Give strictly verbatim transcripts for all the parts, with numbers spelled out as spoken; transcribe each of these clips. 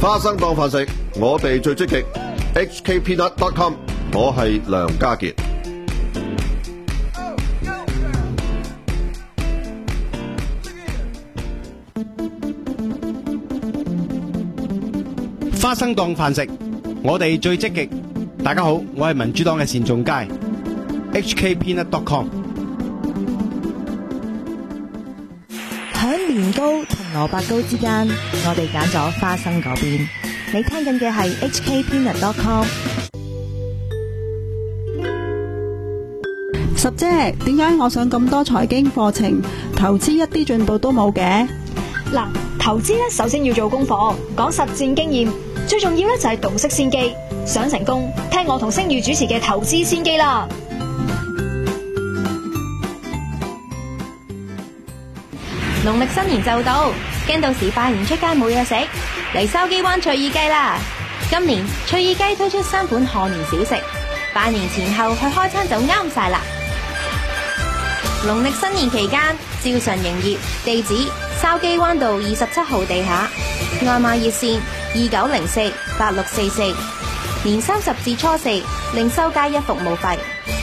花生當飯食，我哋最積極。H K Peanut dot com， 我係梁家傑。 花生當飯食，我哋最積極。大家好，我係民主黨嘅單仲偕。H K Peanut dot com。 響年糕同蘿蔔糕之間，我哋揀咗花生嗰邊。你聽緊嘅係 H K Peanut dot com。 十姐，點解我上咁多財經課程，投資一啲進步都冇嘅？ 嗱，投資咧首先要做功課，講實戰經驗，最重要咧就係洞悉先機。想成功，聽我同星宇主持嘅投資先機啦。 農曆新年就到，驚到時拜年出街冇嘢食，嚟筲箕灣翠意雞啦！今年翠意雞推出三款賀年小食，拜年前後去開餐就啱晒啦。農曆新年期間照常營業，地址筲箕灣道二十七號地下，外賣熱線二九零四八六四四，年三十至初四另收加一服務費。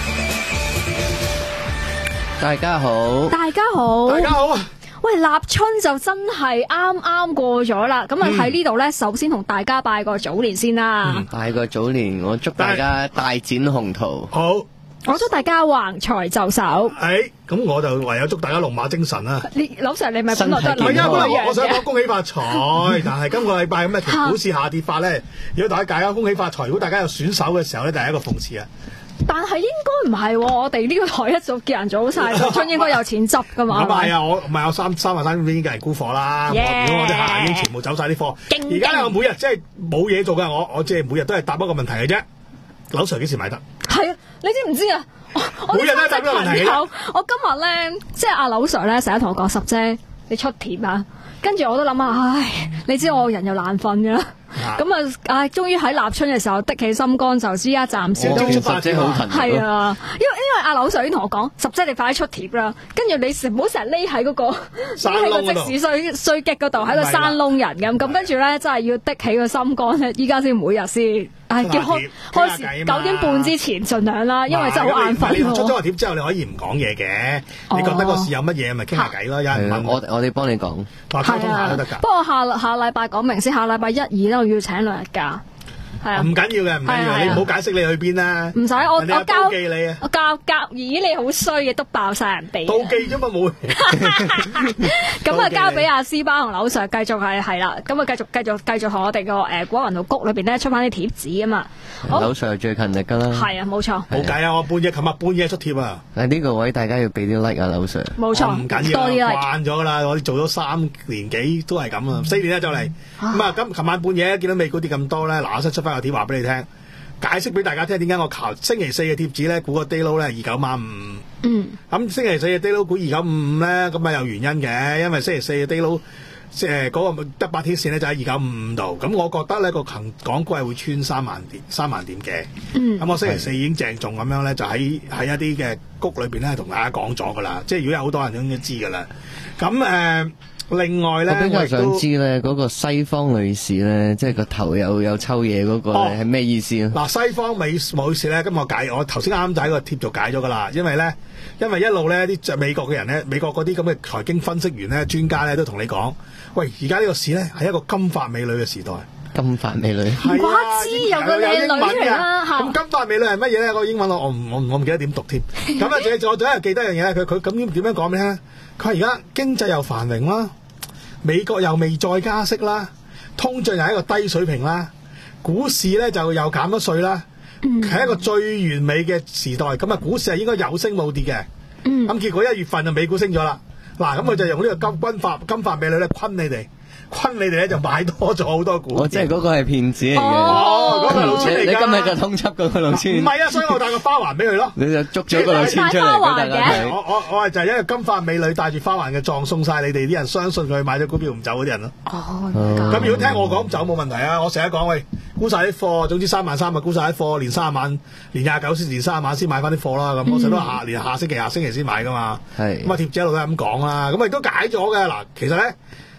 大家好， 大家好， 大家好啊！ 喂，立春就真係啱啱過咗啦，咁啊喺呢度咧，首先同大家拜個早年先啦。 嗯、拜個早年，我祝大家大展宏圖。 好， 我祝大家橫財就手。 誒，咁我就唯有祝大家龍馬精神啦。 你老 Sir，你咪本來都係唔係啊，本來我我想講講恭喜發財，但係今個禮拜咁嘅股市下跌法咧，如果大家大家恭喜發財，如果大家有選手嘅時候咧，就係一個諷刺啊。 但係應該唔係，我哋呢個台一早叫人早晒，立春應該有錢執噶嘛。 唔係啊，我唔係有三三萬三已經叫人沽貨啦。 Yeah 如果我啲客已經全部走晒啲貨，而家咧我每日即係冇嘢做㗎，我我即係每日都係答一個問題嘅啫。樓 Sir 幾時買得？ 係啊，你知唔知啊？我每日都係答呢個問題嘅。 我今日咧，即係阿樓 Sir 咧，成日同我講十姐，你出貼啊！跟住我都諗下，唉，你知我人又難瞓㗎啦。咁啊，唉，終於喺立春嘅時候的起心肝，就知一暫時都十姐好勤力係啊，因為因為阿樓 Sir 已經同我講，十姐你快啲出貼啦，跟住你唔好成日匿喺嗰個匿喺個即時衰衰激嗰度，喺個山窿人咁，咁跟住咧真係要的起個心肝咧，依家先每日先，唉，叫開開始九點半之前盡量啦，因為真係好眼瞓。 你出咗個貼之後，你可以唔講嘢嘅，你覺得個市有乜嘢咪傾下偈咯，有人問我我哋幫你講， 話溝通下都得㗎。 不過下下禮拜講明先，下禮拜一二咧我要請兩日假。係啊， 唔緊要嘅，唔緊要，你唔好解釋你去邊啦。 唔使，我我交記你啊， 我交交，咦你好衰嘅，都爆晒人哋。 妒忌啫嘛，冇。 咁啊，交俾阿斯巴同樓 Sir 繼續係係啦，咁啊繼續繼續繼續同我哋個誒果雲道谷裏邊咧出翻啲貼紙啊嘛。 樓 Sir 最勤力噶啦。 係啊，冇錯。 冇計啊，我半夜琴日半夜出貼啊。 喺呢個位大家要俾啲 like 啊，樓 Sir。 冇錯， 唔緊要， 多啲 like。 慣咗啦，我哋做咗三年幾都係咁啊，四年啦就嚟。咁啊，咁琴晚半夜見到美股跌咁多咧，嗱我先出翻個貼話俾你聽。解釋俾大家聽點解我求星期四嘅貼紙咧估個 day low 咧二九萬五， 嗯， 咁星期四嘅 day low 估二九五五咧，咁啊有原因嘅，因為星期四嘅 day low 即係嗰個得八天線咧就喺二九五五度，咁我覺得咧個強港股係會穿三萬點三萬點嘅，嗯，咁我星期四已經鄭重咁樣咧就喺喺一啲嘅谷裏邊咧同大家講咗噶啦，即係如果有好多人都應該知噶啦，咁誒。呃另外咧， 我比較想知咧，嗰個西方女士咧，即係個頭有有抽嘢嗰個咧，係咩意思啊？ 嗱，西方美女士咧，咁我解，我頭先啱啱就喺個貼就解咗噶啦，因為咧，因為一路咧啲美國嘅人咧，美國嗰啲咁嘅財經分析員咧、專家咧都同你講，喂，而家呢個市咧係一個金髮美女嘅時代。 金髮美女， 唔怪之有個靚女嚟啦。 咁金髮美女係乜嘢咧？個英文我我唔我我唔記得點讀添。咁啊，仲仲仲有記得一樣嘢咧，佢佢咁點點樣講俾你聽？佢話而家經濟又繁榮啦，美國又未再加息啦，通脹又係一個低水平啦，股市咧就又減咗稅啦，係、嗯、一個最完美嘅時代。咁啊，股市係應該有升冇跌嘅。咁、嗯、結果一月份就美股升咗啦。嗱，咁佢就用呢個金金髮金髮美女咧昆你哋。昆你哋咧就買多咗好多股， 我即係嗰個係騙子嚟嘅。 哦，嗰個老千嚟㗎。 你今日就通緝嗰個老千。 唔係啊，所以我帶個花環俾佢咯。 你就捉咗個老千出嚟俾大家睇。 我我我係就係一個金髮美女帶住花環嘅狀送晒你哋啲人，相信佢買咗股票唔走嗰啲人咯。哦，咁如果聽我講走冇問題啊，我成日講喂，沽晒啲貨，總之三萬三咪沽晒啲貨，連三十萬，連廿九先，連三十萬先買翻啲貨啦。咁我成日都下連下星期下星期先買噶嘛。係。咁啊貼紙一路都係咁講啦，咁啊亦都解咗嘅嗱，其實咧。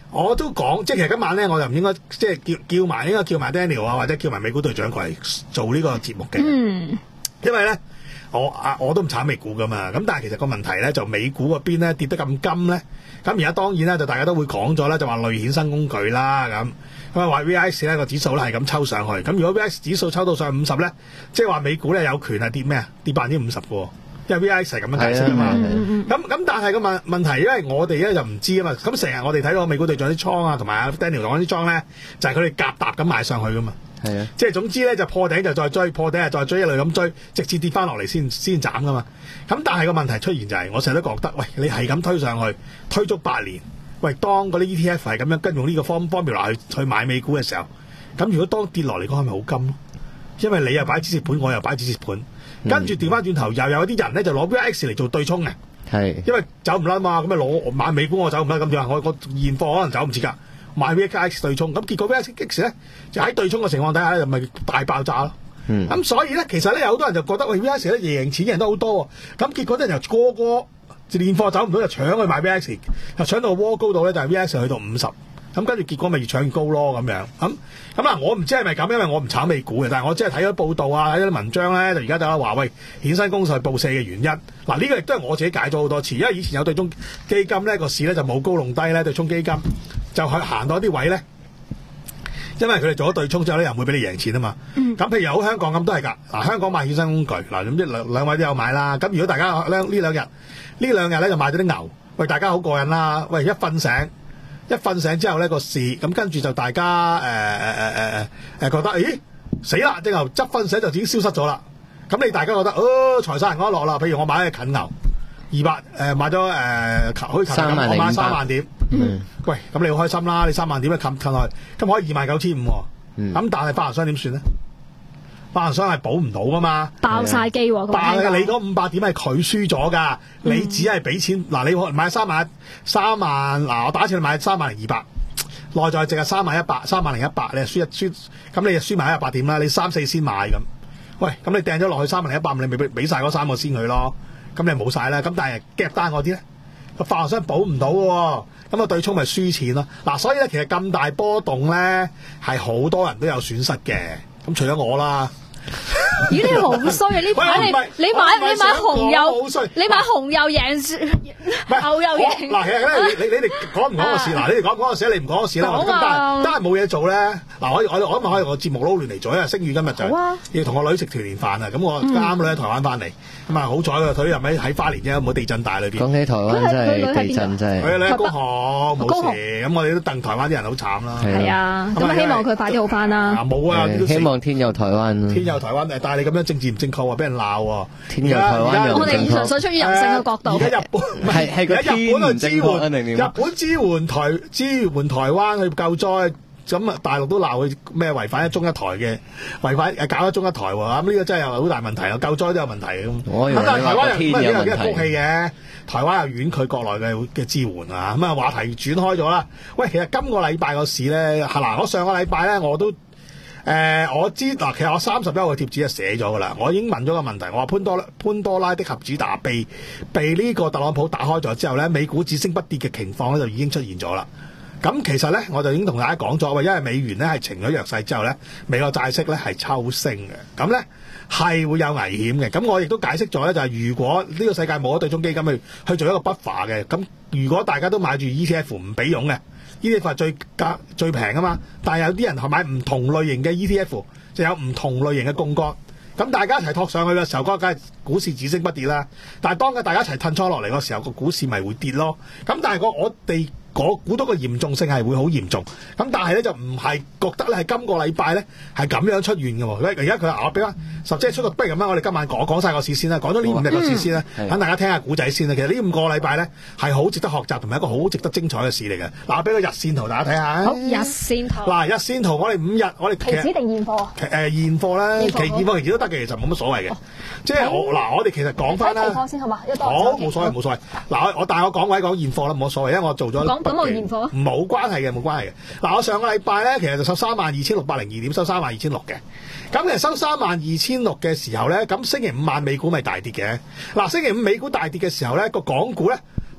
我都講，即係其實今晚咧，我就唔應該即係叫叫埋應該叫埋 Daniel 啊，或者叫埋美股隊長過嚟做呢個節目嘅。 嗯， 因為咧，我啊我都唔炒美股噶嘛，咁但係其實個問題咧就美股嗰邊咧跌得咁金咧，咁而家當然咧就大家都會講咗啦，就話類衍生工具啦咁，咁啊話 V I X 咧個指數咧係咁抽上去，咁如果 V I X 指數抽到上五十咧，即係話美股咧有權係跌咩啊？跌百分之五十嘅，因為 V I X 係咁樣解釋啊嘛。咁咁但係個問問題，因為我哋咧就唔知啊嘛，咁成日我哋睇到美股隊長啲倉啊，同埋阿 Daniel 講啲倉咧，就係佢哋夾搭咁買上去噶嘛。 係啊， 即係總之咧就破頂就再追，破頂就再追，一路咁追，直至跌翻落嚟先先斬噶嘛。咁但係個問題出現就係、是，我成日都覺得，喂，你係咁推上去，推足八年，喂，當嗰啲 E T F 係咁樣跟用呢個 form formula 去去買美股嘅時候，咁如果當跌落嚟嗰係咪好金咯？因為你又擺止蝕盤，我又擺止蝕盤，跟住調翻轉頭又有啲人咧就攞 V I X 嚟做對沖嘅，係，因為走唔甩嘛，咁咪攞買美股我走唔甩，咁樣我我現貨可能走唔切㗎。買 V I X 對沖，咁結果 V I X 咧就喺對沖嘅情況底下咧，就咪大爆炸咯。咁、嗯、所以咧，其實咧有好多人就覺得喂 V I X 咧贏錢嘅人都好多喎。咁結果咧就個個現貨走唔到，就搶去買 V I X， 就搶到個窩高度咧，就係 V I X 去到五十。咁跟住結果咪越搶越高咯咁樣。咁咁啊，我唔知係咪咁，因為我唔炒美股嘅，但係我即係睇咗報道啊，睇咗啲文章咧，就而家就話喂衍生工具報四嘅原因。嗱呢個亦都係我自己解咗好多次，因為以前有對沖基金咧個市咧就冇高弄低咧，對沖基金就去行到一啲位咧，因為佢哋做咗對沖之後咧，又唔會俾你贏錢啊嘛。咁、嗯、譬如好香港咁都係㗎。嗱香港買衍生工具，嗱咁即兩兩位都有買啦。咁如果大家呢呢兩日呢兩日咧就買咗啲牛，喂大家好過癮啦。喂一瞓醒。一瞓醒之後咧個市，咁跟住就大家誒誒誒誒誒誒覺得，咦死啦！隻牛執瞓醒就已經消失咗啦。咁你大家覺得，哦財散人安樂啦。譬如我買嘅近牛二百誒買咗誒、呃，好似琴日咁，我買三萬點。嗯。喂，咁你好開心啦！你三萬點咧冚冚落去，咁可以二萬九千五。嗯。咁但係發行商點算咧？發行商係補唔到噶嘛， 爆晒機喎！ 但係你嗰五百點係佢輸咗㗎，嗯、你只係俾錢嗱，你可能買三萬三萬嗱，我打一次買三萬零二百，內在淨係三萬一百，三萬零一百，你係輸一輸，咁你就輸埋一百點啦，你三四先買咁，喂，咁你掟咗落去三萬零一百，你咪俾俾曬嗰三個先佢咯，咁你冇晒啦，咁但係夾單嗰啲咧，個發行商補唔到喎，咁啊對沖咪輸錢咯，嗱，所以咧其實咁大波動咧係好多人都有損失嘅。咁除咗我啦， 咦你好衰啊！呢排你你買你買紅油，你買紅油贏牛又贏。嗱，其實咧，你你你哋講唔講個事？嗱，你哋講唔講個事？你唔講個事啦。咁但係但係冇嘢做咧。嗱，我我我今日可以我節目撈亂嚟做，因為星宇今日就要同我女食團年飯啊。咁我啱女喺台灣翻嚟，咁啊好彩佢佢又喺喺花蓮啫，冇地震帶裏邊。講起台灣真係地震真係。佢女喺高雄冇事，咁我哋都戥台灣啲人好慘啦。係啊，咁希望佢快啲好翻啦。冇啊，希望天佑台灣。天佑台灣誒，但係你咁樣政治唔正確喎，俾人鬧喎。天佑台灣，我哋純粹出於人性嘅角度。而家日本係係個天唔支援，日本支援台支援台灣去救災。咁啊，大陸都鬧佢咩違反一中一台嘅，違反誒搞一中一台喎，咁呢個真係有好大問題啊！救災都有問題咁。咁但係台灣又唔係因為幾日福氣嘅，台灣又婉拒國內嘅嘅支援啊！咁啊話題轉開咗啦。喂，其實今個禮拜個市咧，嗱我上個禮拜咧我都誒、呃、我知嗱，其實我三十一號嘅貼紙係寫咗噶啦，我已經問咗個問題，我話潘多拉潘多拉的盒子打被被呢個特朗普打開咗之後咧，美股只升不跌嘅情況咧就已經出現咗啦。咁其實咧，我就已經同大家講咗，因為美元咧係呈咗弱勢之後咧，美國債息咧係抽升嘅，咁咧係會有危險嘅。咁我亦都解釋咗咧，就係、是、如果呢個世界冇咗對沖基金去去做一個 buffer 嘅，咁如果大家都買住 E T F 唔俾佣嘅 ，E T F 係最價最平啊嘛。但係有啲人係買唔同類型嘅 E T F，就有唔同類型嘅槓桿。咁大家一齊托上去嘅時候，嗰個梗係股市只升不跌啦。但係當嘅大家一齊褪倉落嚟嘅時候，個股市咪會跌咯。咁但係個我哋我估到個嚴重性係會好嚴重。咁但係咧就唔係覺得咧係今個禮拜咧係咁樣出現嘅喎。而家佢話我俾翻十即係出個不如咁樣，我哋今晚講講曬個市先啦，講咗呢五日個市先啦，等、嗯、大家聽下古仔先啦。其實呢五個禮拜咧係好值得學習同埋一個好值得精彩嘅市嚟嘅。嗱，我俾個日線圖大家睇下。好，日線圖。嗱，日線圖我哋五日我哋期指定現貨？誒、呃、現貨啦，期現貨期指都得嘅，其實冇乜所謂嘅。即係我嗱，我哋其實講翻啦。期貨先好嘛？好，冇所謂冇所謂。嗱，我我但係我講位講現貨啦，冇所謂，因為我做咗。咁我現貨冇關係嘅，冇關係嘅。嗱，我上個禮拜咧，其實就收三萬二千六百零二點，收三萬二千六嘅。咁其實收三萬二千六嘅時候咧，咁星期五晚美股咪大跌嘅。嗱，星期五美股大跌嘅時候咧，個港股咧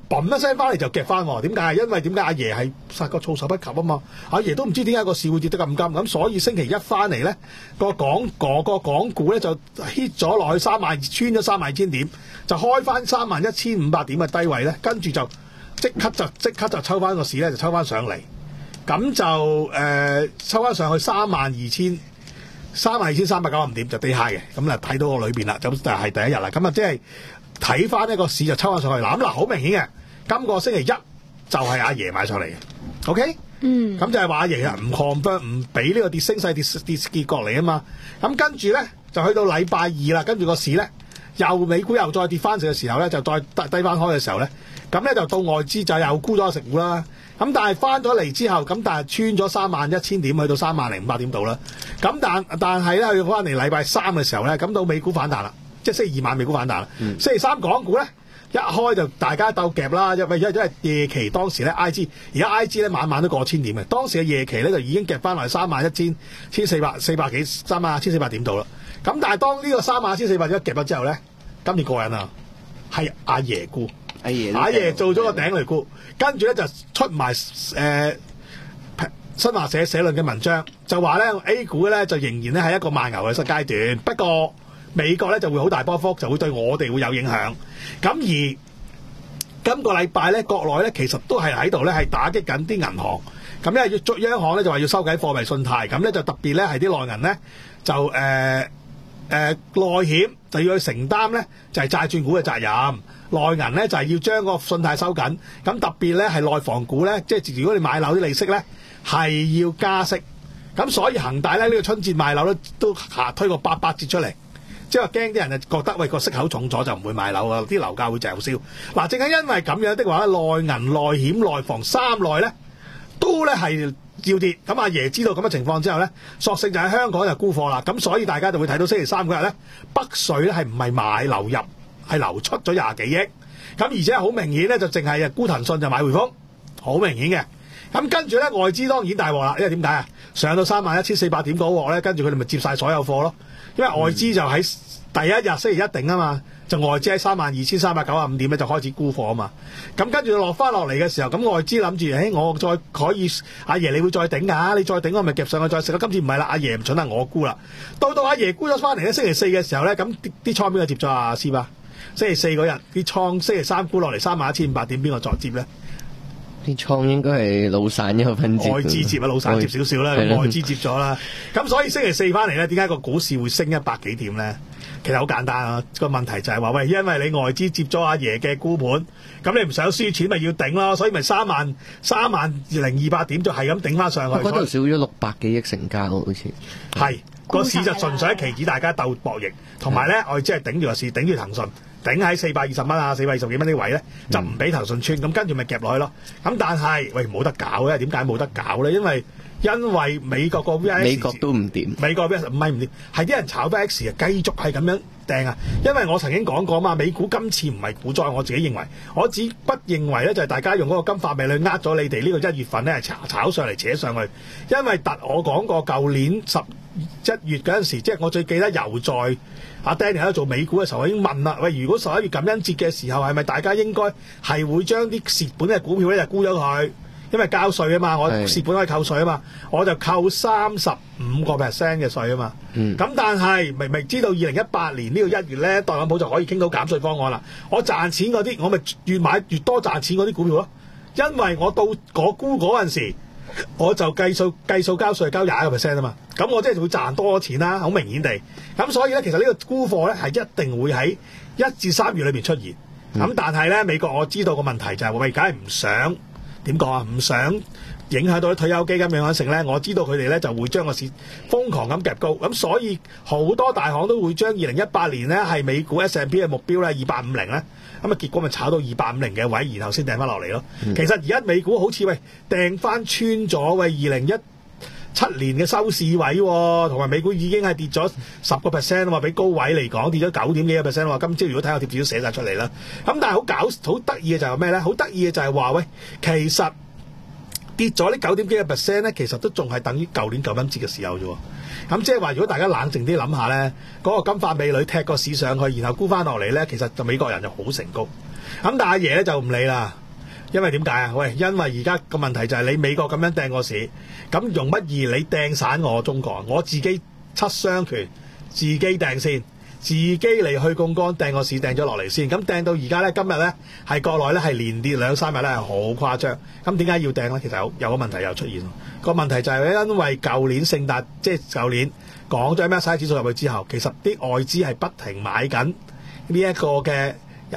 嘣一聲翻嚟就夾翻喎。點解？因為點解阿爺係殺個措手不及啊嘛。阿爺都唔知點解個市會跌得咁急，咁所以星期一翻嚟咧個港個個港股咧就 hit 咗落去三萬，穿咗三萬二千點，就開翻三萬一千五百點嘅低位咧，跟住就即刻就即刻就抽翻個市咧，就抽翻上嚟，咁就誒、呃、抽翻上去三萬二千。三萬二千三百九十五點就低下嘅，咁啊睇到個裏邊啦，咁就係第一日啦。咁啊即係睇翻呢個市就抽翻上去，嗱咁嗱好明顯嘅，今個星期一就係阿爺買上嚟嘅 ，OK？嗯，咁就係話阿爺啊唔 confirm 唔俾呢個跌升勢跌跌結果嚟啊嘛。咁跟住咧就去到禮拜二啦，跟住個市咧又美股又再跌翻嘅時候咧，就再低低翻開嘅時候咧，咁咧就到外資就又沽咗食股啦。咁但係翻咗嚟之後，咁但係穿咗三萬一千點，去到三萬零五百點度啦。咁但但係咧，去翻嚟禮拜三嘅時候咧，咁到美股反彈啦，即係星期二晚美股反彈啦。嗯、星期三港股咧一開就大家鬥夾啦，因為因為夜期當時咧 I G 而家 I G 咧晚晚都過千點嘅，當時嘅夜期咧就已經夾翻落嚟三萬一千千四百四百幾三萬一千四百點度啦。咁但係當呢個三萬一千四百點夾咗之後咧，今年過癮啊，係阿爺沽。阿爺，阿爺做咗個頂嚟沽，跟住咧就出埋誒、呃、新華社社論嘅文章，就話咧 A 股咧就仍然咧係一個慢牛嘅階段，不過美國咧就會好大波幅，就會對我哋會有影響。咁而今個禮拜咧，國內咧其實都係喺度咧係打擊緊啲銀行，咁因為要央行咧就話要收緊貨幣信貸，咁咧就特別咧係啲內銀咧就誒誒、呃呃、內險就要去承擔咧就係債轉股嘅責任。內銀咧就係、是、要將個信貸收緊，咁特別咧係內房股咧，即係如果你買樓啲利息咧係要加息，咁所以恒大咧呢、這個春節賣樓咧都下推個八八折出嚟，即係話驚啲人就覺得喂個息口重咗就唔會買樓啊，啲樓價會滯銷。嗱，正係因為咁樣的話咧，內銀、內險、內房三內咧都咧係要跌，咁阿爺知道咁嘅情況之後咧，索性就喺香港就沽貨啦，咁所以大家就會睇到星期三嗰日咧北水咧係唔係買流入？係流出咗廿幾億，咁而且好明顯咧，就淨係沽騰訊就買匯豐，好明顯嘅。咁跟住咧，外資當然大鑊啦，因為點解啊？上到三萬一千四百點嗰鑊咧，跟住佢哋咪接晒所有貨咯。因為外資就喺第一日星期一定啊嘛，就外資喺三萬二千三百九十五點咧就開始沽貨啊嘛。咁跟住落翻落嚟嘅時候，咁外資諗住，誒我再可以，阿爺你會再頂㗎，你再頂我咪夾上去再食咯。今次唔係啦，阿爺唔蠢啦，我沽啦。到到阿爺沽咗翻嚟咧，星期四嘅時候咧，咁啲啲倉邊個接咗啊？師吧？星期四嗰日啲倉，星期三沽落嚟三萬一千五百點，邊個再接咧？ 啲倉應該係老散一個分接， 外資接啊，老散接少少啦，外資接咗啦。咁所以星期四翻嚟咧，點解個股市會升一百幾點咧？其實好簡單啊，個問題就係話喂，因為你外資接咗阿爺嘅沽盤，咁你唔想輸錢咪要頂咯，所以咪三萬三萬零二百點就係咁頂翻上去。 我嗰度少咗六百幾億成交，好似係個市就純粹係期指大家鬥博弈，同埋咧外資係頂住個市，頂住騰訊。頂喺四百二十蚊啊，四百二十幾蚊呢位咧，就唔俾騰訊穿，咁跟住咪夾落去咯。咁但係喂冇得搞咧，點解冇得搞咧？因為因為美國個 V I X 美國都唔掂， 美國 V I X 唔係唔掂，係啲人炒 V I X 啊，繼續係咁樣掟啊。因為我曾經講過嘛，美股今次唔係股災，我自己認為，我只不認為咧就係大家用嗰個金髮美女呃咗你哋呢個一月份咧係炒炒上嚟扯上去，因為特我講過舊年十一月嗰陣時，即係我最記得又在阿 Danny 喺度做美股嘅時候，我已經問啦，喂，如果十一月感恩節嘅時候，係咪大家應該係會將啲蝕本嘅股票咧就沽咗佢？因為交稅啊嘛，我蝕本可以扣稅啊嘛，我就扣三十五個 percent 嘅稅啊嘛。咁、嗯、但係明明知道二零一八年呢個一月咧，特朗普就可以傾到減稅方案啦。我賺錢嗰啲，我咪越買越多賺錢嗰啲股票咯。因為我到我沽嗰陣時，我就計數計數交稅交廿個 percent 啊嘛。咁我即係會賺多錢啦，好明顯地。咁所以咧，其實呢個沽貨咧係一定會喺一至三月裏邊出現。咁、嗯、但係咧，美國我知道個問題就係、是，喂，梗係唔想。點講啊？唔想影響到啲退休基金樣樣成咧，我知道佢哋咧就會將個市瘋狂咁夾高，咁所以好多大行都會將二零一八年咧係美股 S and P 嘅目標咧二八五零咧，咁啊結果咪炒到二八五零嘅位，然後先掟翻落嚟咯。嗯、其實而家美股好似喂掟翻穿咗喂二零一七年嘅收市位，同埋美股已經係跌咗十個 percent 啊嘛，比高位嚟講跌咗九點幾個 percent 啊嘛。今朝如果睇下貼紙都寫晒出嚟啦。咁但係好搞好得意嘅就係咩咧？好得意嘅就係話喂，其實跌咗呢九點幾個 percent 咧，其實都仲係等於舊年九蚊節嘅時候啫。咁即係話，如果大家冷靜啲諗下咧，嗰、那個金髮美女踢個市上去，然後沽翻落嚟咧，其實就美國人就好成功。 咁但係阿爺咧就唔理啦。因為點解啊？喂，因為而家個問題就係你美國咁樣掟個市，咁容乜易你掟散我中國？我自己七雙拳，自己掟先，自己嚟去槓桿掟個市掟咗落嚟先。咁掟到而家咧，今日咧係國內咧係連跌兩三日咧係好誇張。咁點解要掟咧？其實有有個問題又出現。個問題就係因為舊年聖誕即係舊年講咗 M S C I 指數入去之後，其實啲外資係不停買緊呢一個嘅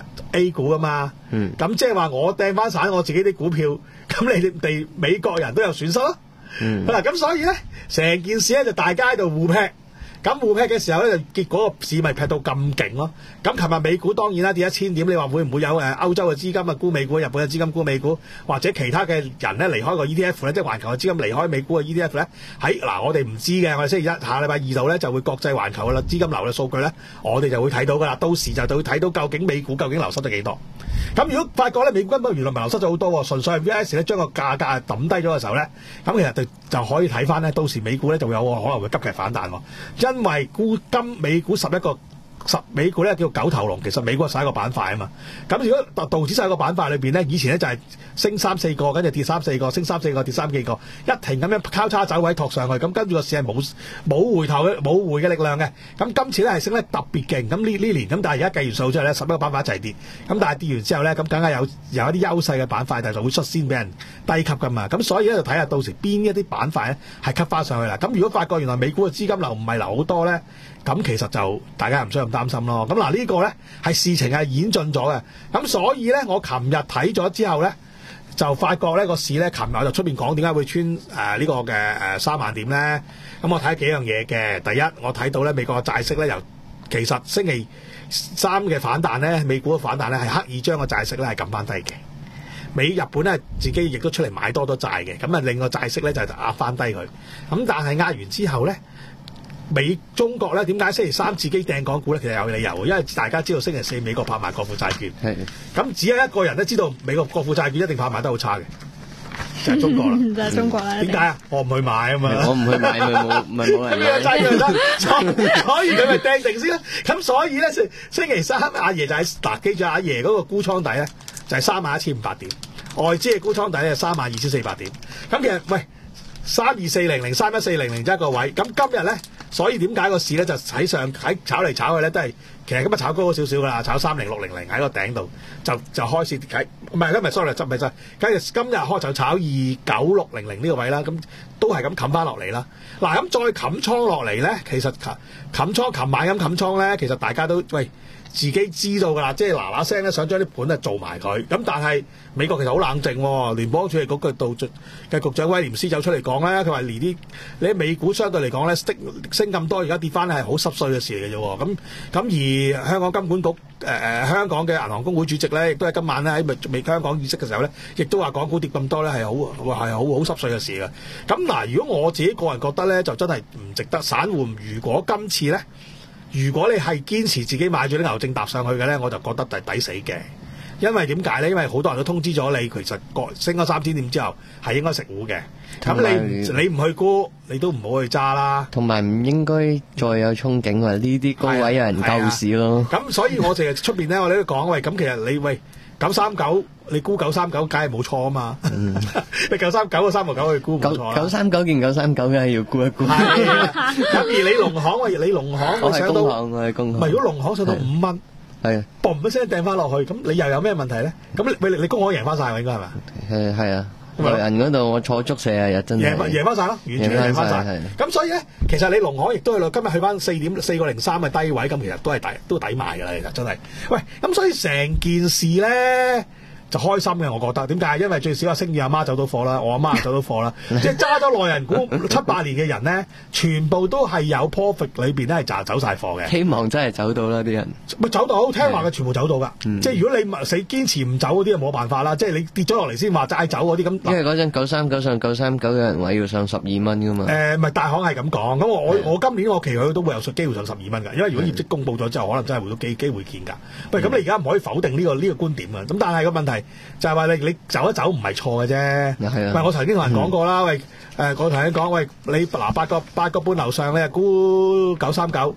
A 股啊嘛，咁即係話我掟翻散我自己啲股票，咁你哋美國人都有損失咯。嗱、嗯，咁所以咧，成件事咧就大家喺度互劈，咁互劈嘅時候咧，就結果個市咪劈到咁勁咯。咁琴日美股當然啦跌一千點，你話會唔會有誒歐洲嘅資金啊沽美股，日本嘅資金沽美股，或者其他嘅人咧離開個 E T F 咧，即係環球嘅資金離開美股嘅 E T F 咧？喺嗱，我哋唔知嘅，我哋星期一下禮拜二度咧就會國際環球嘅啦資金流嘅數據咧，我哋就會睇到噶啦，到時就就會睇到究竟美股究竟流失咗幾多。咁如果發覺咧美股根本原來唔係流失咗好多，純粹係 V I S 咧將個價格抌低咗嘅時候咧，咁其實就就可以睇翻咧，到時美股咧就會有可能會急劇反彈喎，因為沽金美股十一個。十美股咧叫九頭龍，其實美股係十一個板塊啊嘛。咁如果道道指十一個板塊裏邊咧，以前咧就係升三四個，跟住跌三四個，升三四個，跌三幾個，一停咁樣交叉走位托上去，咁跟住個市係冇冇回頭嘅冇回嘅力量嘅。咁今次咧係升得特別勁，咁呢呢年咁，但係而家計完數之後咧，十一個板塊一齊跌，咁但係跌完之後咧，咁梗係有有一啲優勢嘅板塊，但係就會率先俾人低級噶嘛。咁所以咧就睇下到時邊一啲板塊咧係吸翻上去啦。咁如果發覺原來美股嘅資金流唔係流好多咧，咁其實就大家唔需要咁擔心咯。咁嗱呢個咧係事情係演進咗嘅。咁所以咧我琴日睇咗之後咧，就發覺呢個市咧，琴日我就出面講點解會穿誒呢、呃這個嘅誒三萬點咧。咁我睇幾樣嘢嘅。第一，我睇到咧美國嘅債息咧由其實星期三嘅反彈咧，美股嘅反彈咧係刻意將個債息咧係撳翻低嘅。美日本咧自己亦都出嚟買多多債嘅，咁啊令個債息咧就壓翻低佢。咁但係壓完之後咧，美中國咧點解星期三自己掟港股咧？其實有理由，因為大家知道星期四美國拍賣國庫債券，咁只有一個人都知道美國國庫債券一定拍賣得好差嘅，就係、是、中國啦。 就係中國啦。點解啊？ 我唔去買啊嘛。 我唔去買咪冇咪冇人買。債券所以佢咪掟定先啦。咁所以咧，星期三阿爺就喺嗱，記住阿爺嗰個沽倉底咧就係三萬一千五百點，外資嘅沽倉底係三萬二千四百點。咁其實喂。三二四零零、三一四零零一個位，咁今日咧，所以點解個市咧就喺上喺炒嚟炒去咧，都係其實今日炒高咗少少噶啦，炒三零六零零喺個頂度，就就開始睇，唔係今日 sorry 執咪就，跟住今日開就炒二九六零零呢個位啦，咁都係咁冚翻落嚟啦。嗱，咁再冚倉落嚟咧，其實冚冚倉琴晚咁冚倉咧，其實大家都喂。自己知道㗎啦，即係嗱嗱聲咧，想將啲盤咧做埋佢。咁但係美國其實好冷靜喎，聯邦儲備局嘅道嘅局長威廉斯走出嚟講咧，佢話連啲你喺美股相對嚟講咧升升咁多，而家跌翻係好濕碎嘅事嚟嘅啫。咁咁而香港金管局誒誒、呃、香港嘅銀行公會主席咧，亦都係今晚咧喺美香港議息嘅時候咧，亦都話港股跌咁多咧係好係好好濕碎嘅事嘅。咁嗱，如果我自己個人覺得咧，就真係唔值得。散戶如果今次咧，如果你係堅持自己買住啲牛證搭上去嘅咧，我就覺得係抵死嘅。因為點解咧？因為好多人都通知咗你，其實升咗三千點之後係應該食糊嘅。咁你你唔去沽，你都唔好去揸啦。 同埋唔應該再有憧憬話呢啲高位有人救市咯。 咁所以我成日出邊咧，我哋都講喂，咁其實你喂九三九，你沽九三九，梗係冇錯啊嘛。嗯、你九三九個三個九去沽冇錯啦。九三九見九三九，梗係要沽一沽。咁而你農行喂，你農行我上到，唔係如果農行上到五蚊。係啊，嘣一聲掟翻落去，咁你又有咩問題咧？咁你你你公行贏翻晒喎，應該係咪？誒係啊，內人嗰度我坐足四十日真係贏翻贏翻晒咯，完全贏翻晒。咁所以咧，其實你農行亦都係今日去翻四點四個零三嘅低位，咁其實都係抵都抵賣㗎啦，其實真係。喂，咁所以成件事咧就開心嘅，我覺得點解？因為最少阿星宇阿媽走到貨啦，我阿媽走到貨啦，即係揸咗內人股七八年嘅人咧，全部都係有 profit 裏邊咧係賺走晒貨嘅。希望真係走到啦啲人，咪走到聽話嘅全部走到㗎。嗯、即係如果你死堅持唔走嗰啲，就冇辦法啦。即係你跌咗落嚟先話齋走嗰啲咁。因為嗰陣九三九上九三九有人話要上十二蚊㗎嘛。誒、呃，咪大行係咁講。咁我我我今年我期佢都會有機會上十二蚊㗎。因為如果業績公佈咗之後，可能真係會有機機會見㗎。喂，咁你而家唔可以否定呢、呢個呢、呢個觀點啊。咁但係個問題就係話你你走一走唔係錯嘅啫。喂，我曾經同人講過啦。嗯、喂，誒、呃，我同人講，喂，你嗱八個八個半樓上咧沽九三九，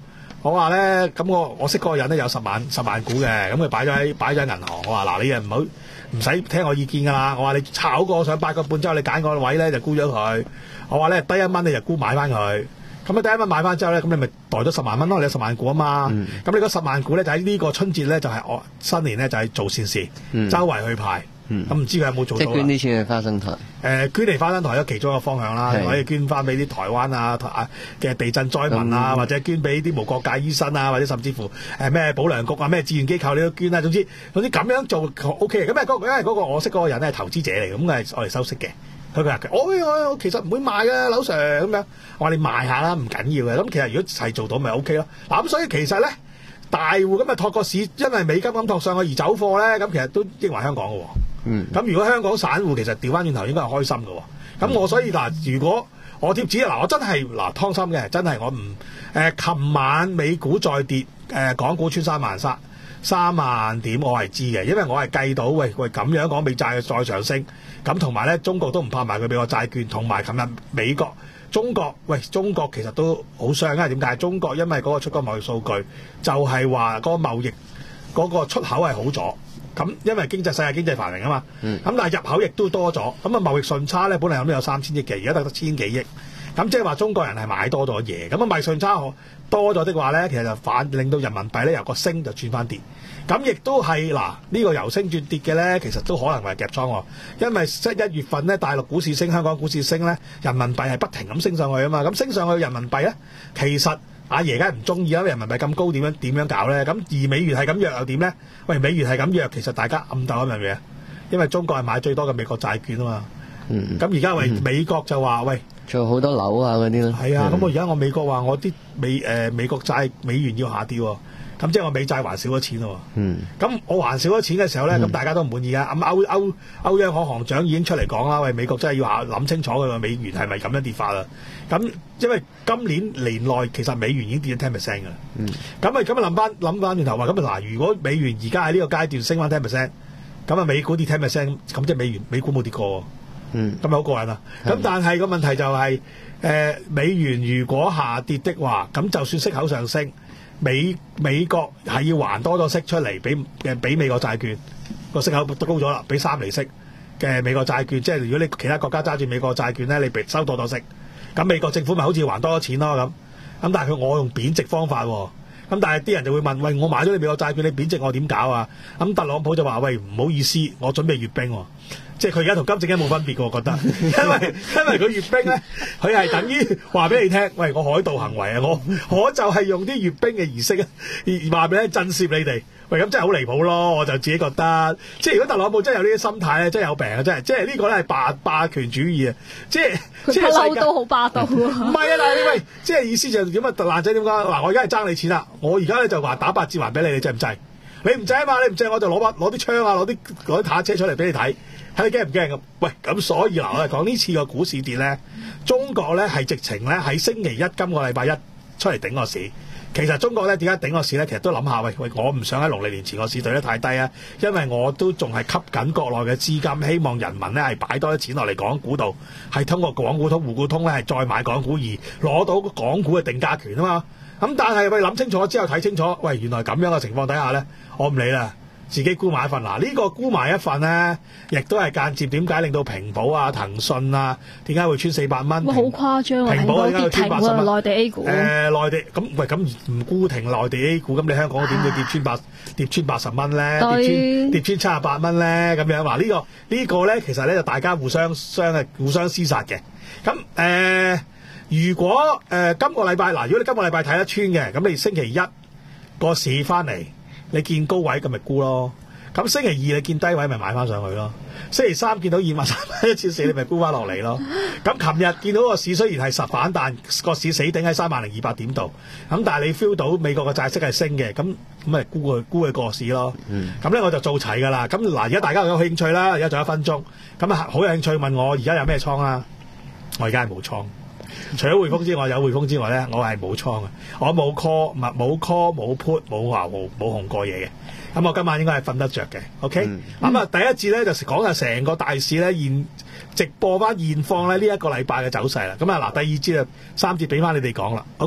我話咧，咁我我識嗰個人咧有十萬十萬股嘅，咁佢擺咗喺擺咗喺銀行。我話嗱，你又唔好唔使聽我意見㗎啦。我話你炒過上八個半之後，你揀個位咧就沽咗佢。我話咧低一蚊你就沽買翻佢。咁你第一蚊買翻之後咧，咁你咪袋咗十萬蚊咯，你有十萬股啊嘛。咁、嗯、你嗰十萬股咧就喺呢個春節咧就係、是、我新年咧就係、是、做善事，嗯、周圍去派。咁、嗯、唔知佢有冇做到？ 即係捐啲錢去花生台。誒、 呃，捐嚟花生台有其中一個方向啦，可以捐翻俾啲台灣啊嘅地震災民啊，嗯、或者捐俾啲無國界醫生啊，或者甚至乎誒咩保良局啊、咩志願機構你都捐啦。總之總之咁樣做 O K 嘅。咁誒因為嗰個我識嗰個人咧係投資者嚟，咁係我哋收息嘅。佢話：我我我其實唔會賣嘅，樓 Sir 咁樣。我話你賣下啦，唔緊要嘅。咁其實如果係做到咪 O K 咯。嗱咁所以其實咧，大戶咁啊托個市，因為美金咁托上去而走貨咧，咁其實都益埋香港嘅喎。嗯。咁如果香港散戶其實調翻轉頭應該係開心嘅喎。咁我所以嗱，如果我貼紙嗱，我真係嗱湯心嘅，真係我唔誒。琴晚美股再跌，誒港股穿三萬三三萬點，我係知嘅，因為我係計到喂喂咁樣講美債再上升。咁同埋咧，中國都唔怕賣佢俾我債券，同埋琴日美國、中國，喂，中國其實都好傷，因為點解？中國因為嗰個出口貿易數據就係話嗰個貿易嗰個出口係好咗，咁因為經濟世界經濟繁榮啊嘛，咁、嗯、但係入口亦都多咗，咁啊貿易順差咧本嚟諗都有三千億嘅，而家得得千幾億，咁即係話中國人係買多咗嘢，咁啊貿易順差多咗的話咧，其實就反令到人民幣咧由個升就轉翻跌。咁亦都係嗱，呢個由升轉跌嘅咧，其實都可能係夾倉喎。因為即係一月份咧，大陸股市升，香港股市升咧，人民幣係不停咁升上去啊嘛。咁升上去人民幣咧，其實阿爺梗係唔中意啦，人民幣咁高點樣點樣搞咧？咁而美元係咁弱又點咧？喂，美元係咁弱，其實大家暗鬥一樣嘢，因為中國係買最多嘅美國債券啊嘛。咁而家喂美國就話喂， 做好多樓啊嗰啲咯。 係啊，咁我而家我美國話我啲美誒、呃、美國債美元要下跌喎。咁即係我美債還少咗錢咯，嗯，咁我還少咗錢嘅時候咧，咁、嗯、大家都唔滿意啊！咁歐歐歐央行行長已經出嚟講啦，喂，美國真係要下諗清楚佢個美元係咪咁樣跌法啦？咁因為今年年內其實美元已經跌咗 ten percent 㗎啦，嗯，咁啊咁啊諗翻諗翻轉頭話，咁啊嗱，如果美元而家喺呢個階段升翻 ten percent，咁啊美股跌 ten percent，咁即係美元美股冇跌過，嗯，咁咪好過癮啊！咁但係個問題就係、是，誒、呃、美元如果下跌的話，咁就算息口上升。美美國係要還多咗息出嚟俾嘅俾美國債券個息口都高咗啦，俾三厘息嘅美國債券，即係如果你其他國家揸住美國債券咧，你俾收多咗息，咁美國政府咪好似還多咗錢咯咁，咁但係佢我用貶值方法喎，咁但係啲人就會問，喂，我買咗你美國債券，你貶值我點搞啊？咁特朗普就話，喂，唔好意思，我準備閱兵喎。即係佢而家同金正恩冇分別嘅，我覺得，因為因為佢閱兵咧，佢係等於話俾你聽，喂，我海盜行為啊，我我就係用啲閱兵嘅儀式啊，話俾你震懾你哋，喂，咁真係好離譜咯，我就自己覺得，即係如果特朗普真係有呢啲心態咧，真係有病啊，真係，即係呢個咧係霸霸權主義啊，即係即係世界都好霸道啊， 唔係啊，嗱，喂，即係意思就點啊，爛仔點講？嗱，我而家係爭你錢啦，我而家咧就話打八折還俾你，你制唔制？你唔制啊嘛，你唔制我就攞把攞啲槍啊，攞啲攞啲坦克車出嚟俾你睇。睇你驚唔驚咁？喂，咁所以嗱，我哋講呢次個股市跌咧，中國咧係直情咧喺星期一今個禮拜一出嚟頂個市。其實中國咧點解頂個市咧？其實都諗下，喂喂，我唔想喺農曆年前個市對得太低啊，因為我都仲係吸緊國內嘅資金，希望人民咧係擺多啲錢落嚟港股度，係通過港股通、滬股通咧係再買港股而攞到港股嘅定價權啊嘛。咁但係喂諗清楚之後睇清楚，喂原來咁樣嘅情況底下咧，我唔理啦。自己沽埋一份嗱，呢、這個沽埋一份咧，亦都係間接點解令到平保啊、騰訊啊，點解會穿四百蚊？ 哇，好誇張啊！ 平保點解會穿八十蚊？ 內地 A 股誒、 呃，內地咁喂，咁唔沽停內地 A 股，咁你香港點會跌穿八跌穿八十蚊咧？跌穿跌穿七十八蚊咧？咁樣話、這個這個、呢個呢個咧，其實咧就大家互相相係互相廝殺嘅。咁誒、呃，如果誒、呃、今個禮拜嗱，如果你今個禮拜睇得穿嘅，咁你星期一個市翻嚟。你見高位咁咪沽咯，咁星期二你見低位咪買翻上去咯，星期三見到二萬三蚊一千四你咪沽翻落嚟咯。咁琴日見到個市雖然係實反彈，個市死頂喺三萬零二百點度，咁但係你 feel 到美國嘅債息係升嘅，咁咁咪沽佢沽佢個市咯。咁、嗯、咧我就做齊㗎啦。咁嗱，而家大家有興趣啦，而家仲有一分鐘，咁啊好有興趣問我而家有咩倉啊？我而家係冇倉。除咗匯豐之外，有匯豐之外咧，我係冇倉嘅，我冇 call 唔冇 call 冇 put 冇話冇冇紅過嘢嘅。咁我今晚應該係瞓得着嘅。OK，咁、嗯、啊、嗯、第一節咧就講下成個大市咧現直播翻現況咧呢一個禮拜嘅走勢啦。咁啊嗱，第二節啊三節俾翻你哋講啦。OK。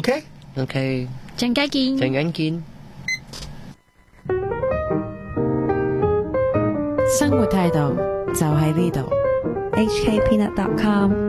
OK， 陣間見。 陣間見。 生活態度就喺呢度。 H K peanut dot com